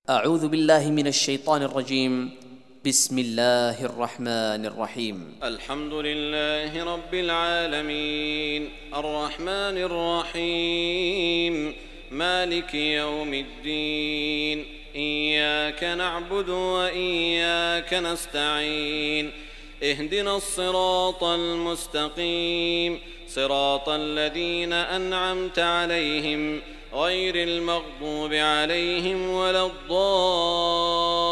أعوذ بالله من الشيطان الرجيم. بسم الله الرحمن الرحيم. الحمد لله رب العالمين الرحمن الرحيم مالك يوم الدين إياك نعبد وإياك نستعين اهدنا الصراط المستقيم صراط الذين أنعمت عليهم غير المغضوب عليهم ولا الضالين